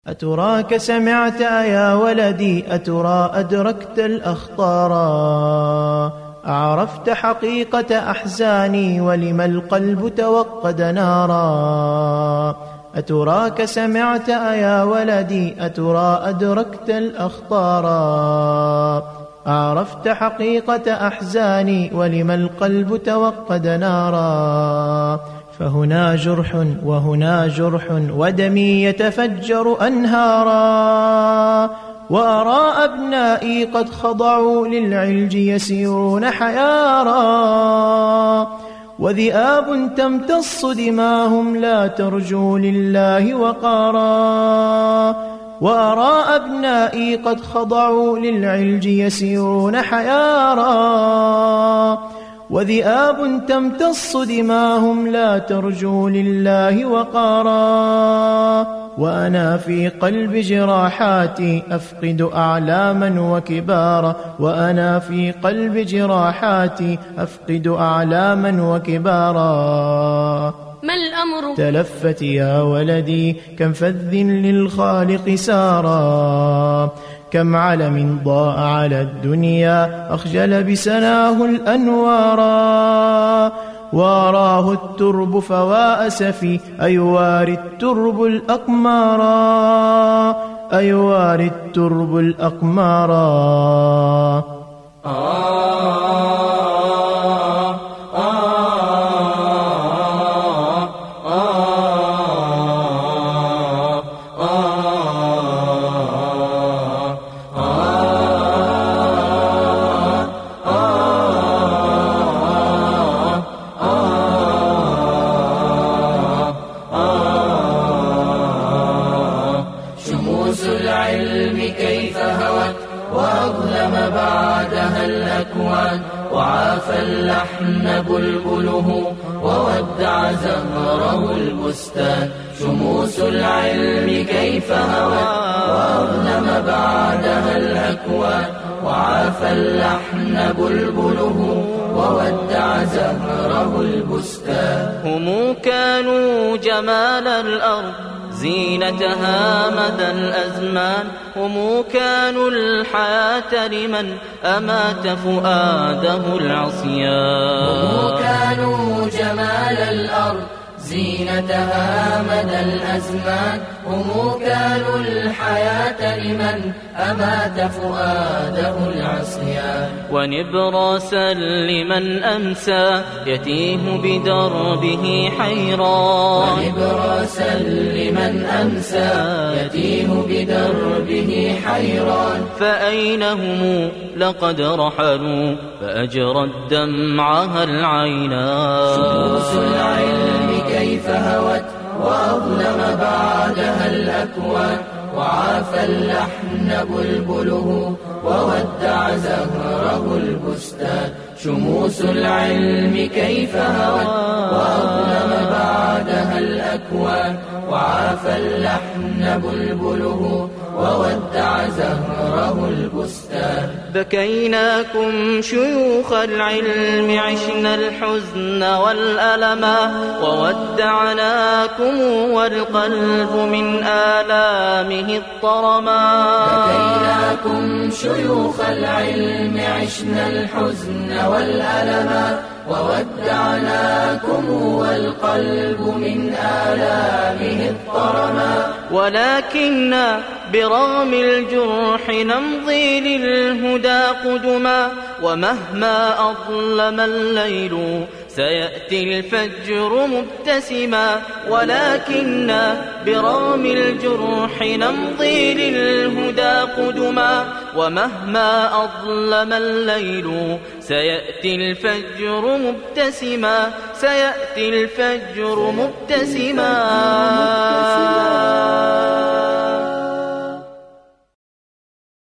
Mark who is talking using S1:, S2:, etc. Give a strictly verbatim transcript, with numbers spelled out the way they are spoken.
S1: أتراك سمعت يا ولدي، أترى أدركت الأخطار، أعرفت حقيقة أحزاني ولما القلب توقد نارا. أتراك سمعت يا ولدي، أترى أدركت الأخطار، أعرفت حقيقة أحزاني ولما القلب توقد نارا. فهنا جرح وهنا جرح ودمي يتفجر أنهارا، وأرى أبنائي قد خضعوا للعلج يسيرون حيارا، وذئاب تمتص دماهم لا ترجو لله وقارا. وأرى أبنائي قد خضعوا للعلج يسيرون حيارا، وذئاب تمتص دماهم لا ترجو لله وقارا. وأنا في قلب جراحاتي أفقد أعلاما وكبارا، وأنا في قلب جراحاتي أفقد أعلاما وكبارا.
S2: ما الأمر؟
S1: تلفت يا ولدي كم فذ للخالق سارا، كم علم ضاء على الدنيا أخجل بسناه الأنوارا. واراه الترب فوا أسفي أيواري الترب الأقمارا، أيواري الترب الأقمارا.
S3: شموس العلم كيف هوت وأظلم بعدها الأكوان، وعافى اللحن بلبله وودع زهره البستان. شموس العلم كيف هوت وأظلم بعدها الأكوان، وعافى اللحن بلبله وودع زهره البستان.
S4: هم كانوا جمال الأرض زينتها مدى الأزمان، هم كانوا الحياة لمن أمات فؤاده العصيان.
S3: هم كانوا جمال الأرض زينتها مدى الأزمان، هم كانوا الحياة لمن أمات فؤاده العصيان.
S4: ونبراسا لمن أمسى يتيه بدربه حيران،
S3: ونبراسا لمن أمسى يتيه بدربه حيران.
S4: فأين هم لقد رحلوا فأجرى الدمعها العينان.
S3: شموس العلم كيف هوت وأظلم بعدها الأكوان، وعافى اللحن بلبله وودع زهره البستان. شموس العلم كيف هوت وأظلم بعدها الأكوان، وعافى اللحن بلبله وودع زهره البستان.
S4: بكيناكم شيوخ العلم عشنا الحزن والألما، وودعناكم والقلب من آلامه اضطرما.
S3: بكيناكم شيوخ العلم عشنا الحزن والألما، وودعناكم والقلب من آلامه اضطرما.
S4: ولكننا برغم الجرح نمضي للهدى قدما، ومهما أظلم الليل سيأتي الفجر مبتسما. ولكننا برغم الجرح نمضي للهدى قدما، ومهما أظلم الليل سيأتي الفجر مبتسما، سيأتي الفجر مبتسما.